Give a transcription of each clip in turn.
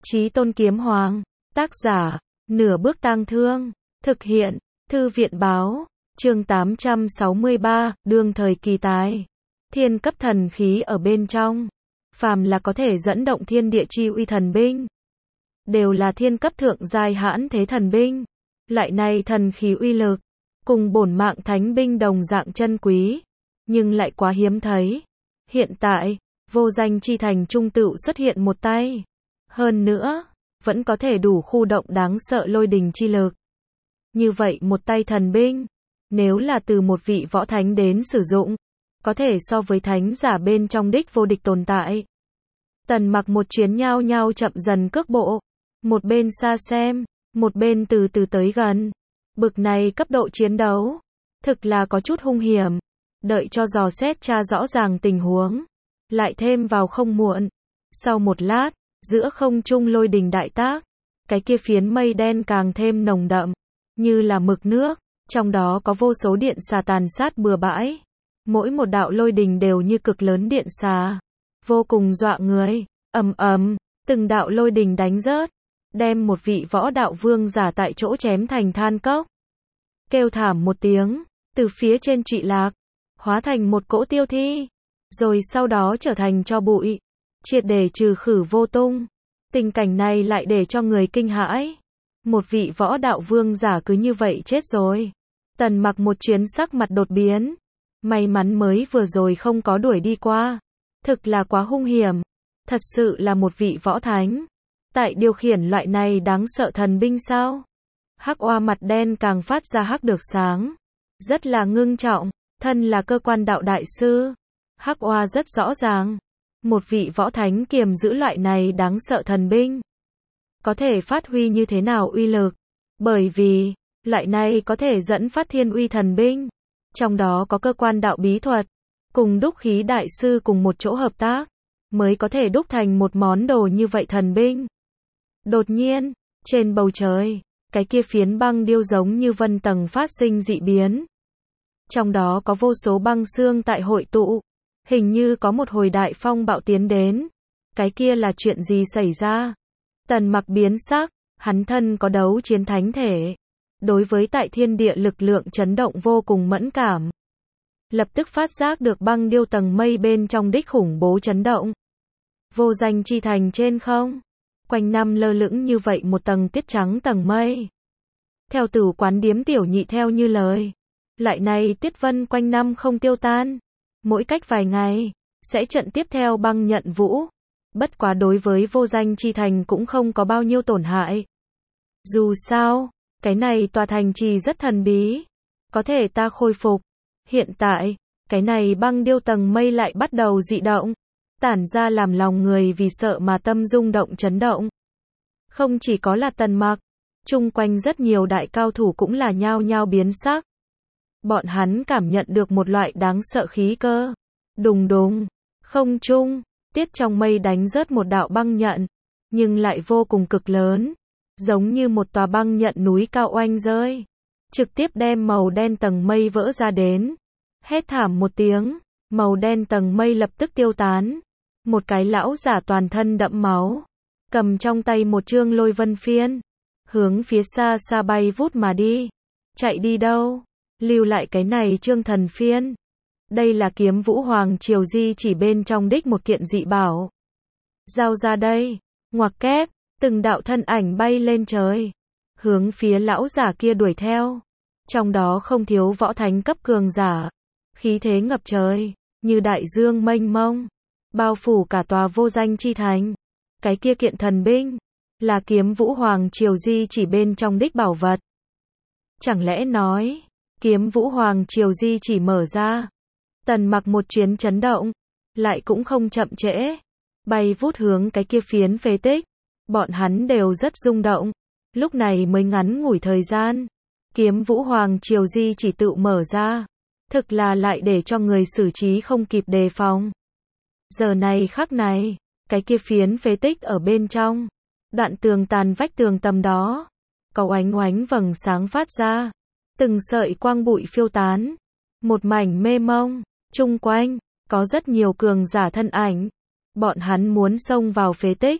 Chí Tôn Kiếm Hoàng, tác giả, Nửa Bước Tang Thương, thực hiện, Thư viện báo, chương 863, đương thời kỳ tài. Thiên cấp thần khí ở bên trong, phàm là có thể dẫn động thiên địa chi uy thần binh, đều là thiên cấp thượng giai hãn thế thần binh. Loại này thần khí uy lực, cùng bổn mạng thánh binh đồng dạng chân quý, nhưng lại quá hiếm thấy. Hiện tại, vô danh chi thành trung tựu xuất hiện một tay. Hơn nữa, vẫn có thể đủ khu động đáng sợ lôi đình chi lực. Như vậy một tay thần binh, nếu là từ một vị võ thánh đến sử dụng, có thể so với thánh giả bên trong đích vô địch tồn tại. Tần Mặc một chuyến nhao nhao chậm dần cước bộ, một bên xa xem, một bên từ từ tới gần. Bực này cấp độ chiến đấu, thực là có chút hung hiểm. Đợi cho dò xét tra rõ ràng tình huống, lại thêm vào không muộn. Sau một lát, giữa không trung lôi đình đại tác, cái kia phiến mây đen càng thêm nồng đậm, như là mực nước, trong đó có vô số điện xà tàn sát bừa bãi. Mỗi một đạo lôi đình đều như cực lớn điện xà, vô cùng dọa người. Ầm ầm, từng đạo lôi đình đánh rớt, đem một vị võ đạo vương giả tại chỗ chém thành than cốc. Kêu thảm một tiếng, từ phía trên trụy lạc, hóa thành một cỗ tiêu thi, rồi sau đó trở thành tro bụi, triệt để trừ khử vô tung. Tình cảnh này lại để cho người kinh hãi. Một vị võ đạo vương giả cứ như vậy chết rồi. Tần Mặc một chuyến sắc mặt đột biến. May mắn mới vừa rồi không có đuổi đi qua. Thực là quá hung hiểm. Thật sự là một vị võ thánh. Tại điều khiển loại này đáng sợ thần binh sao? Hắc Oa mặt đen càng phát ra hắc được sáng. Rất là ngưng trọng. Thân là cơ quan đạo đại sư. Hắc Oa rất rõ ràng. Một vị võ thánh kiềm giữ loại này đáng sợ thần binh, có thể phát huy như thế nào uy lực. Bởi vì, loại này có thể dẫn phát thiên uy thần binh. Trong đó có cơ quan đạo bí thuật, cùng đúc khí đại sư cùng một chỗ hợp tác, mới có thể đúc thành một món đồ như vậy thần binh. Đột nhiên, trên bầu trời, cái kia phiến băng điêu giống như vân tầng phát sinh dị biến. Trong đó có vô số băng xương tại hội tụ. Hình như có một hồi đại phong bạo tiến đến. Cái kia là chuyện gì xảy ra? Tần Mặc biến sắc, hắn thân có đấu chiến thánh thể. Đối với tại thiên địa lực lượng chấn động vô cùng mẫn cảm. Lập tức phát giác được băng điêu tầng mây bên trong đích khủng bố chấn động. Vô danh chi thành trên không. Quanh năm lơ lửng như vậy một tầng tiết trắng tầng mây. Theo Tử Quán Điếm tiểu nhị theo như lời. Loại này tiết vân quanh năm không tiêu tan. Mỗi cách vài ngày, sẽ trận tiếp theo băng nhận vũ. Bất quá đối với vô danh chi thành cũng không có bao nhiêu tổn hại. Dù sao, cái này tòa thành trì rất thần bí. Có thể ta khôi phục. Hiện tại, cái này băng điêu tầng mây lại bắt đầu dị động. Tản ra làm lòng người vì sợ mà tâm rung động chấn động. Không chỉ có là Tần Mặc, chung quanh rất nhiều đại cao thủ cũng là nhao nhao biến sắc. Bọn hắn cảm nhận được một loại đáng sợ khí cơ. Đùng đùng, không trung, tiết trong mây đánh rớt một đạo băng nhận, nhưng lại vô cùng cực lớn, giống như một tòa băng nhận núi cao oanh rơi, trực tiếp đem màu đen tầng mây vỡ ra đến. Hét thảm một tiếng, màu đen tầng mây lập tức tiêu tán. Một cái lão giả toàn thân đẫm máu, cầm trong tay một chương lôi vân phiên, hướng phía xa xa bay vút mà đi. Chạy đi đâu? Lưu lại cái này chương thần phiên. Đây là Kiếm Vũ Hoàng Triều di chỉ bên trong đích một kiện dị bảo. Giao ra đây. Ngoặc kép, từng đạo thân ảnh bay lên trời, hướng phía lão giả kia đuổi theo. Trong đó không thiếu võ thánh cấp cường giả, khí thế ngập trời, như đại dương mênh mông, bao phủ cả tòa vô danh chi thành. Cái kia kiện thần binh, là Kiếm Vũ Hoàng Triều di chỉ bên trong đích bảo vật. Chẳng lẽ nói, Kiếm Vũ Hoàng Triều di chỉ mở ra. Tần Mặc một chuyến chấn động, lại cũng không chậm trễ, bay vút hướng cái kia phiến phế tích. Bọn hắn đều rất rung động. Lúc này mới ngắn ngủi thời gian, Kiếm Vũ Hoàng Triều di chỉ tự mở ra, thực là lại để cho người xử trí không kịp đề phòng. Giờ này khắc này, cái kia phiến phế tích ở bên trong, đoạn tường tàn vách tường tầm đó, có oánh oánh vầng sáng phát ra. Từng sợi quang bụi phiêu tán, một mảnh mê mông, chung quanh, có rất nhiều cường giả thân ảnh. Bọn hắn muốn xông vào phế tích,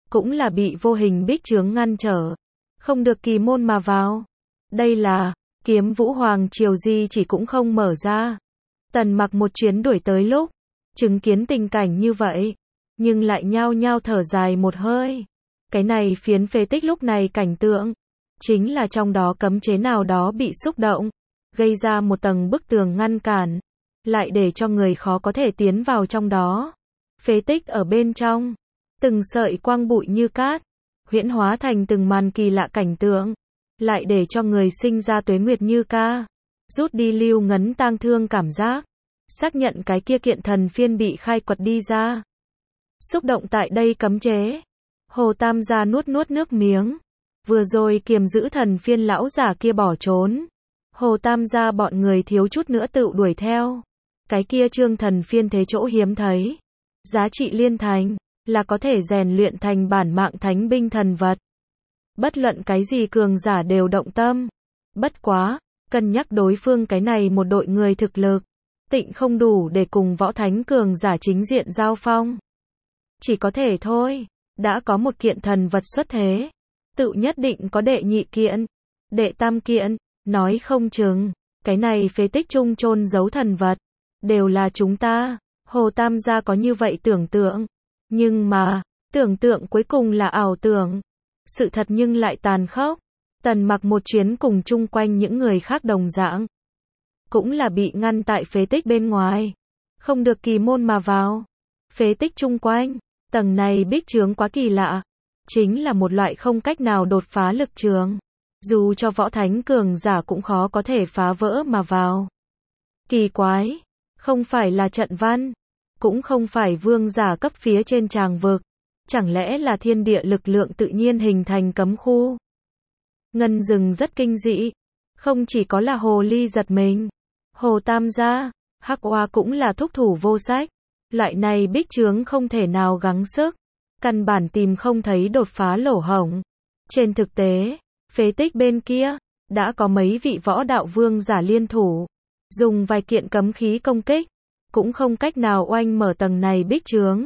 cũng là bị vô hình bích chướng ngăn trở, không được kỳ môn mà vào. Đây là, Kiếm Vũ Hoàng Triều di chỉ cũng không mở ra. Tần Mặc một chuyến đuổi tới lúc, chứng kiến tình cảnh như vậy, nhưng lại nhao nhao thở dài một hơi. Cái này phiến phế tích lúc này cảnh tượng, chính là trong đó cấm chế nào đó bị xúc động, gây ra một tầng bức tường ngăn cản, lại để cho người khó có thể tiến vào trong đó. Phế tích ở bên trong, từng sợi quang bụi như cát, huyễn hóa thành từng màn kỳ lạ cảnh tượng, lại để cho người sinh ra tuế nguyệt như ca, rút đi lưu ngấn tang thương cảm giác, xác nhận cái kia kiện thần phiên bị khai quật đi ra. Xúc động tại đây cấm chế. Hồ Tam gia nuốt nuốt nước miếng. Vừa rồi kiềm giữ thần phiên lão giả kia bỏ trốn. Hồ Tam gia bọn người thiếu chút nữa tự đuổi theo. Cái kia trương thần phiên thế chỗ hiếm thấy. Giá trị liên thành, là có thể rèn luyện thành bản mạng thánh binh thần vật. Bất luận cái gì cường giả đều động tâm. Bất quá, cân nhắc đối phương cái này một đội người thực lực, tịnh không đủ để cùng võ thánh cường giả chính diện giao phong. Chỉ có thể thôi, đã có một kiện thần vật xuất thế, tự nhất định có đệ nhị kiện, đệ tam kiện, nói không chừng, cái này phế tích chung chôn giấu thần vật, đều là chúng ta. Hồ Tam gia có như vậy tưởng tượng, nhưng mà, tưởng tượng cuối cùng là ảo tưởng, sự thật nhưng lại tàn khốc. Tần Mặc một chuyến cùng chung quanh những người khác đồng dạng, cũng là bị ngăn tại phế tích bên ngoài, không được kỳ môn mà vào. Phế tích chung quanh, tầng này bích chướng quá kỳ lạ, chính là một loại không cách nào đột phá lực trường, dù cho võ thánh cường giả cũng khó có thể phá vỡ mà vào. Kỳ quái, không phải là trận văn, cũng không phải vương giả cấp phía trên tràng vực, chẳng lẽ là thiên địa lực lượng tự nhiên hình thành cấm khu? Ngân Dừng rất kinh dị, không chỉ có là hồ ly giật mình, Hồ Tam gia, Hắc Oa cũng là thúc thủ vô sách. Loại này bích chướng không thể nào gắng sức, căn bản tìm không thấy đột phá lỗ hổng. Trên thực tế, phế tích bên kia, đã có mấy vị võ đạo vương giả liên thủ, dùng vài kiện cấm khí công kích, cũng không cách nào oanh mở tầng này bích chướng.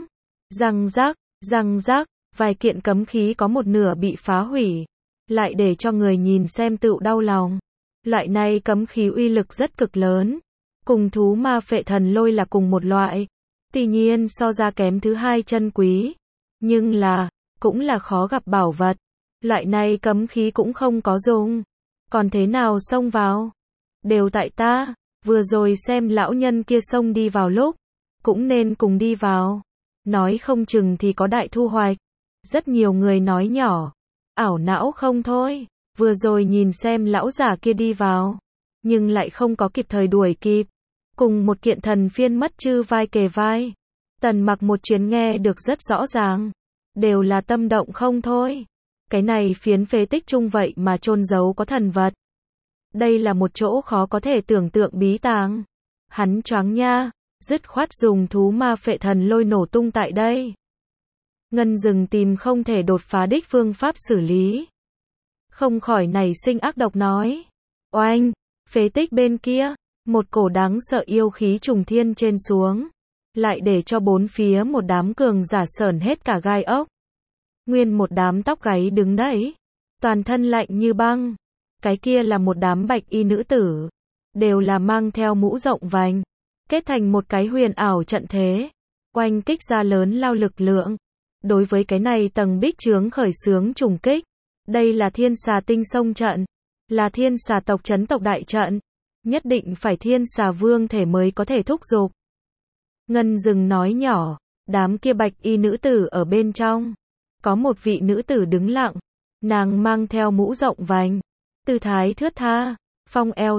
Răng rắc, vài kiện cấm khí có một nửa bị phá hủy, lại để cho người nhìn xem tựu đau lòng. Loại này cấm khí uy lực rất cực lớn, cùng thú ma phệ thần lôi là cùng một loại. Tuy nhiên so ra kém thứ hai chân quý, nhưng là, cũng là khó gặp bảo vật. Loại này cấm khí cũng không có dùng, còn thế nào xông vào? Đều tại ta, vừa rồi xem lão nhân kia xông đi vào lúc, cũng nên cùng đi vào. Nói không chừng thì có đại thu hoạch. Rất nhiều người nói nhỏ, ảo não không thôi, vừa rồi nhìn xem lão giả kia đi vào, nhưng lại không có kịp thời đuổi kịp. Cùng một kiện thần phiên mất chư vai kề vai. Tần Mặc một chuyến nghe được rất rõ ràng, đều là tâm động không thôi. Cái này phiến phế tích chung vậy mà chôn giấu có thần vật. Đây là một chỗ khó có thể tưởng tượng bí tàng. Hắn choáng nha, dứt khoát dùng thú ma phệ thần lôi nổ tung tại đây. Ngân Dừng tìm không thể đột phá đích phương pháp xử lý, không khỏi nảy sinh ác độc nói. Oanh, phế tích bên kia, một cổ đáng sợ yêu khí trùng thiên trên xuống, lại để cho bốn phía một đám cường giả sởn hết cả gai ốc. Nguyên một đám tóc gáy đứng đấy, toàn thân lạnh như băng. Cái kia là một đám bạch y nữ tử, đều là mang theo mũ rộng vành, kết thành một cái huyền ảo trận thế, oanh kích ra lớn lao lực lượng. Đối với cái này tầng bích chướng khởi xướng trùng kích, đây là thiên xà tinh sông trận, là thiên xà tộc chấn tộc đại trận, nhất định phải thiên xà vương thể mới có thể thúc giục. Ngân Dừng nói nhỏ, đám kia bạch y nữ tử ở bên trong, có một vị nữ tử đứng lặng, nàng mang theo mũ rộng vành, tư thái thướt tha, phong eo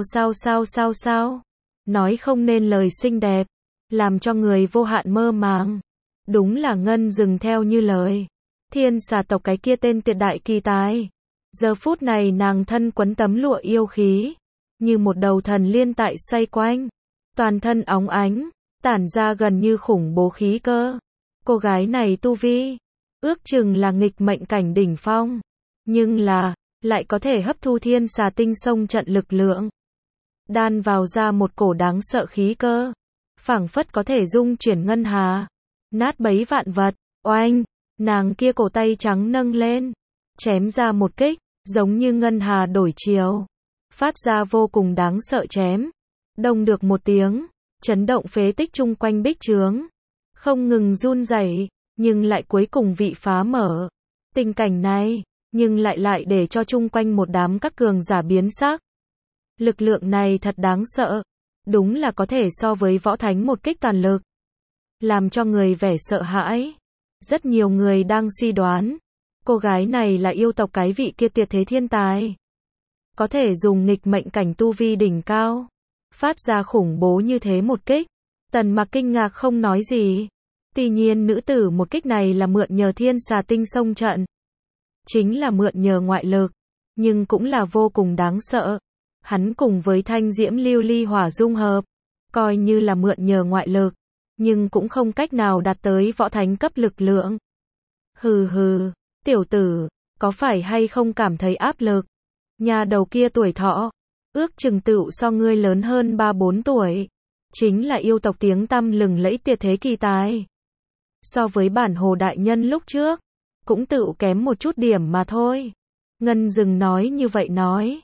sao, nói không nên lời xinh đẹp, làm cho người vô hạn mơ màng. Đúng là Ngân Dừng theo như lời, thiên xà tộc cái kia tên tuyệt đại kỳ tài. Giờ phút này nàng thân quấn tấm lụa yêu khí, như một đầu thần liên tại xoay quanh, toàn thân óng ánh, tản ra gần như khủng bố khí cơ. Cô gái này tu vi, ước chừng là nghịch mệnh cảnh đỉnh phong, nhưng là, lại có thể hấp thu thiên xà tinh sông trận lực lượng, đan vào ra một cổ đáng sợ khí cơ, phảng phất có thể dung chuyển ngân hà, nát bấy vạn vật. Oanh, Nàng kia cổ tay trắng nâng lên, chém ra một kích, giống như ngân hà đổi chiều, phát ra vô cùng đáng sợ chém. Đông được một tiếng, chấn động phế tích chung quanh bích trướng, không ngừng run rẩy, nhưng lại cuối cùng bị phá mở. Tình cảnh này, nhưng lại để cho chung quanh một đám các cường giả biến sắc. Lực lượng này thật đáng sợ, đúng là có thể so với võ thánh một kích toàn lực, làm cho người vẻ sợ hãi. Rất nhiều người đang suy đoán, cô gái này là yêu tộc cái vị kia tuyệt thế thiên tài, có thể dùng nghịch mệnh cảnh tu vi đỉnh cao, phát ra khủng bố như thế một kích. Tần Mặc kinh ngạc không nói gì. Tuy nhiên nữ tử một kích này là mượn nhờ thiên xà tinh xông trận, chính là mượn nhờ ngoại lực, nhưng cũng là vô cùng đáng sợ. Hắn cùng với thanh diễm lưu ly hỏa dung hợp, coi như là mượn nhờ ngoại lực, nhưng cũng không cách nào đạt tới võ thánh cấp lực lượng. Hừ hừ, tiểu tử, có phải hay không cảm thấy áp lực? Nhà đầu kia tuổi thọ, ước chừng tựu so ngươi lớn hơn 3-4 tuổi. Chính là yêu tộc tiếng tăm lừng lẫy tuyệt thế kỳ tài. So với bản hồ đại nhân lúc trước, cũng tựu kém một chút điểm mà thôi. Ngân Dừng nói như vậy nói.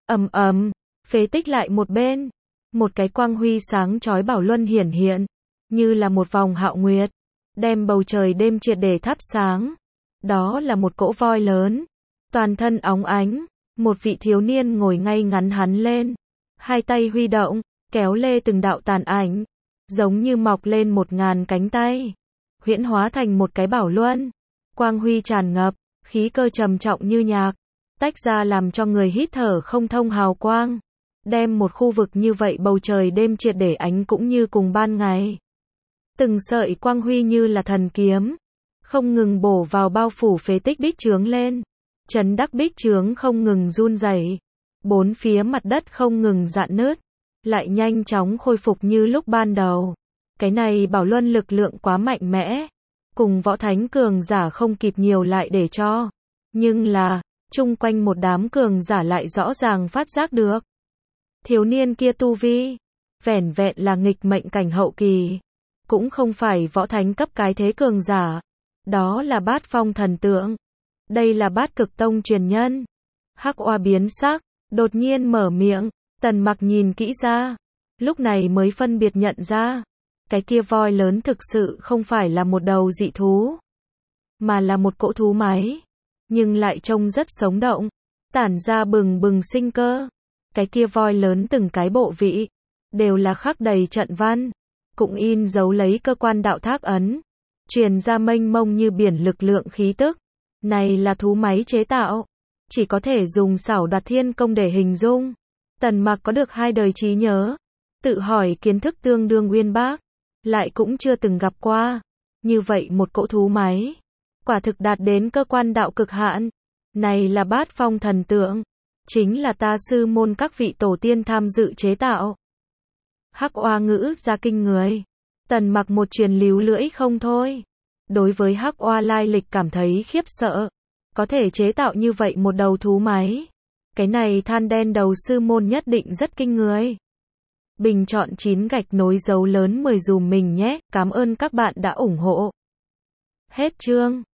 Phế tích lại một bên. Một cái quang huy sáng chói bảo luân hiển hiện, như là một vòng hạo nguyệt, đem bầu trời đêm triệt để thắp sáng. Đó là một cỗ voi lớn, toàn thân óng ánh, một vị thiếu niên ngồi ngay ngắn hắn lên, hai tay huy động, kéo lê từng đạo tàn ảnh, giống như mọc lên 1000 cánh tay, huyễn hóa thành một cái bảo luân, quang huy tràn ngập, khí cơ trầm trọng như nhạc, tách ra làm cho người hít thở không thông hào quang, đem một khu vực như vậy bầu trời đêm triệt để ánh cũng như cùng ban ngày. Từng sợi quang huy như là thần kiếm, không ngừng bổ vào bao phủ phế tích bích trướng lên, chấn đắc bích trướng không ngừng run rẩy, bốn phía mặt đất không ngừng rạn nứt, lại nhanh chóng khôi phục như lúc ban đầu. Cái này bảo luân lực lượng quá mạnh mẽ, cùng võ thánh cường giả không kịp nhiều lại để cho. Nhưng là, chung quanh một đám cường giả lại rõ ràng phát giác được. Thiếu niên kia tu vi, vẻn vẹn là nghịch mệnh cảnh hậu kỳ, cũng không phải võ thánh cấp cái thế cường giả. Đó là Bát Phong thần tượng. Đây là Bát Cực Tông truyền nhân. Hắc Oa biến sắc, đột nhiên mở miệng, Tần Mặc nhìn kỹ ra, lúc này mới phân biệt nhận ra, cái kia voi lớn thực sự không phải là một đầu dị thú, mà là một cỗ thú máy, nhưng lại trông rất sống động, tản ra bừng bừng sinh cơ. Cái kia voi lớn từng cái bộ vị, đều là khắc đầy trận văn, cũng in dấu lấy cơ quan đạo thác ấn, truyền ra mênh mông như biển lực lượng khí tức. Này là thú máy chế tạo, chỉ có thể dùng xảo đoạt thiên công để hình dung. Tần Mặc có được 2 đời trí nhớ, tự hỏi kiến thức tương đương uyên bác, lại cũng chưa từng gặp qua. Như vậy một cỗ thú máy, quả thực đạt đến cơ quan đạo cực hạn. Này là Bát Phong thần tượng, chính là ta sư môn các vị tổ tiên tham dự chế tạo. Hắc Oa ngữ ra kinh người. Tần Mặc một truyền líu lưỡi không thôi. Đối với Hắc Oa lai lịch cảm thấy khiếp sợ. Có thể chế tạo như vậy một đầu thú máy. Cái này than đen đầu sư môn nhất định rất kinh người. Bình chọn 9 gạch nối dấu lớn 10 dùm mình nhé. Cảm ơn các bạn đã ủng hộ. Hết chương.